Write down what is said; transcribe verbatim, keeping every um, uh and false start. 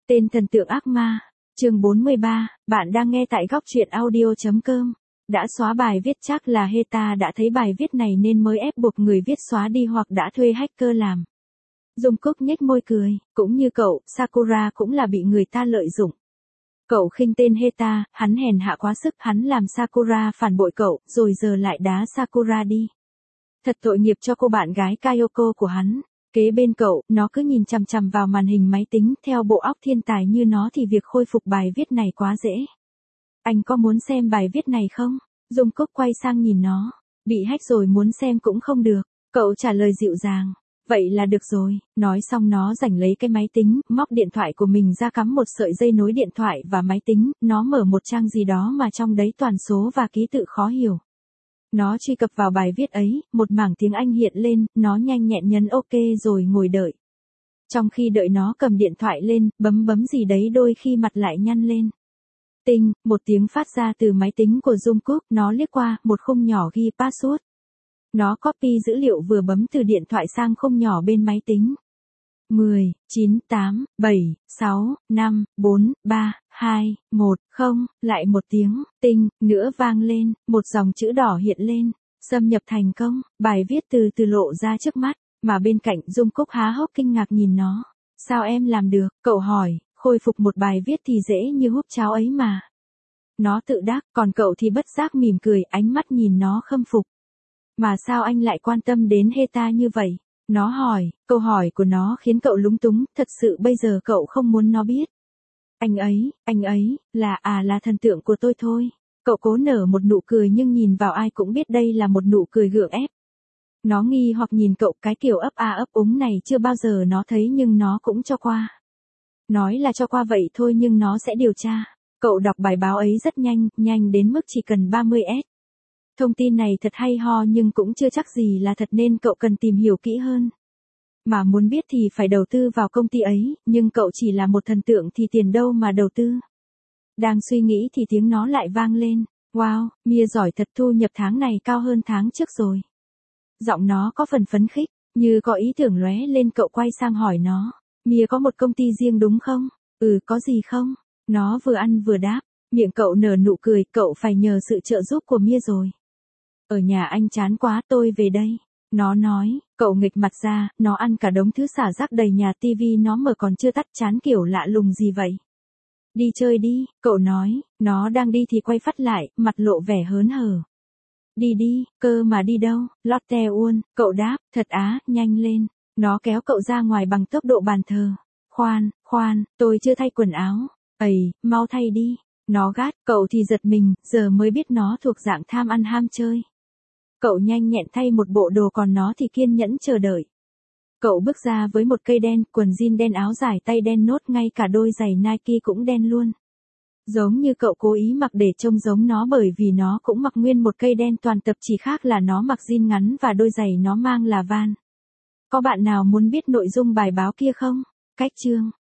Tên thần tượng ác ma, chương bốn mươi ba, bạn đang nghe tại góc truyện audio chấm com. Đã xóa bài viết chắc là Heta đã thấy bài viết này nên mới ép buộc người viết xóa đi hoặc đã thuê hacker làm. Jungkook nhếch môi cười, cũng như cậu, Sakura cũng là bị người ta lợi dụng. Cậu khinh tên Heta, hắn hèn hạ quá sức, hắn làm Sakura phản bội cậu, rồi giờ lại đá Sakura đi. Thật tội nghiệp cho cô bạn gái Kyoko của hắn. Kế bên cậu, nó cứ nhìn chằm chằm vào màn hình máy tính, theo bộ óc thiên tài như nó thì việc khôi phục bài viết này quá dễ. Anh có muốn xem bài viết này không? Jungkook quay sang nhìn nó. Bị hack rồi muốn xem cũng không được. Cậu trả lời dịu dàng. Vậy là được rồi. Nói xong nó giành lấy cái máy tính, móc điện thoại của mình ra cắm một sợi dây nối điện thoại và máy tính, nó mở một trang gì đó mà trong đấy toàn số và ký tự khó hiểu. Nó truy cập vào bài viết ấy, một mảng tiếng Anh hiện lên, nó nhanh nhẹn nhấn OK rồi ngồi đợi. Trong khi đợi nó cầm điện thoại lên, bấm bấm gì đấy đôi khi mặt lại nhăn lên. Tinh, một tiếng phát ra từ máy tính của Jungkook, nó liếc qua, một khung nhỏ ghi password. Nó copy dữ liệu vừa bấm từ điện thoại sang khung nhỏ bên máy tính. mười, chín, tám, bảy, sáu, năm, bốn, ba, hai, một, không, lại một tiếng, tinh, nữa vang lên, một dòng chữ đỏ hiện lên, xâm nhập thành công, bài viết từ từ lộ ra trước mắt, mà bên cạnh Jungkook há hốc kinh ngạc nhìn nó. Sao em làm được? Cậu hỏi, khôi phục một bài viết thì dễ như húp cháo ấy mà. Nó tự đáp, còn cậu thì bất giác mỉm cười, ánh mắt nhìn nó khâm phục. Mà sao anh lại quan tâm đến Heta như vậy? Nó hỏi, câu hỏi của nó khiến cậu lúng túng, thật sự bây giờ cậu không muốn nó biết. Anh ấy, anh ấy, là à là thần tượng của tôi thôi. Cậu cố nở một nụ cười nhưng nhìn vào ai cũng biết đây là một nụ cười gượng ép. Nó nghi hoặc nhìn cậu, cái kiểu ấp a ấp úng này chưa bao giờ nó thấy nhưng nó cũng cho qua. Nói là cho qua vậy thôi nhưng nó sẽ điều tra. Cậu đọc bài báo ấy rất nhanh, nhanh đến mức chỉ cần ba mươi S. Thông tin này thật hay ho nhưng cũng chưa chắc gì là thật nên cậu cần tìm hiểu kỹ hơn. Mà muốn biết thì phải đầu tư vào công ty ấy, nhưng cậu chỉ là một thần tượng thì tiền đâu mà đầu tư. Đang suy nghĩ thì tiếng nó lại vang lên. Wow, Mia giỏi thật, thu nhập tháng này cao hơn tháng trước rồi. Giọng nó có phần phấn khích, như có ý tưởng lóe lên, cậu quay sang hỏi nó. Mia có một công ty riêng đúng không? Ừ, có gì không? Nó vừa ăn vừa đáp. Miệng cậu nở nụ cười, cậu phải nhờ sự trợ giúp của Mia rồi. Ở nhà anh chán quá, tôi về đây. Nó nói, cậu nghịch mặt ra, nó ăn cả đống thứ xả rác đầy nhà, tivi nó mở còn chưa tắt, chán kiểu lạ lùng gì vậy? Đi chơi đi, cậu nói, nó đang đi thì quay phắt lại, mặt lộ vẻ hớn hở. Đi đi, cơ mà đi đâu? Lotte World, cậu đáp, thật á, nhanh lên. Nó kéo cậu ra ngoài bằng tốc độ bàn thờ. Khoan, khoan, tôi chưa thay quần áo. Ầy, mau thay đi. Nó gắt, cậu thì giật mình, giờ mới biết nó thuộc dạng tham ăn ham chơi. Cậu nhanh nhẹn thay một bộ đồ còn nó thì kiên nhẫn chờ đợi. Cậu bước ra với một cây đen, quần jean đen, áo dài tay đen, nốt ngay cả đôi giày Nike cũng đen luôn. Giống như cậu cố ý mặc để trông giống nó bởi vì nó cũng mặc nguyên một cây đen toàn tập, chỉ khác là nó mặc jean ngắn và đôi giày nó mang là Van. Có bạn nào muốn biết nội dung bài báo kia không? Cách chương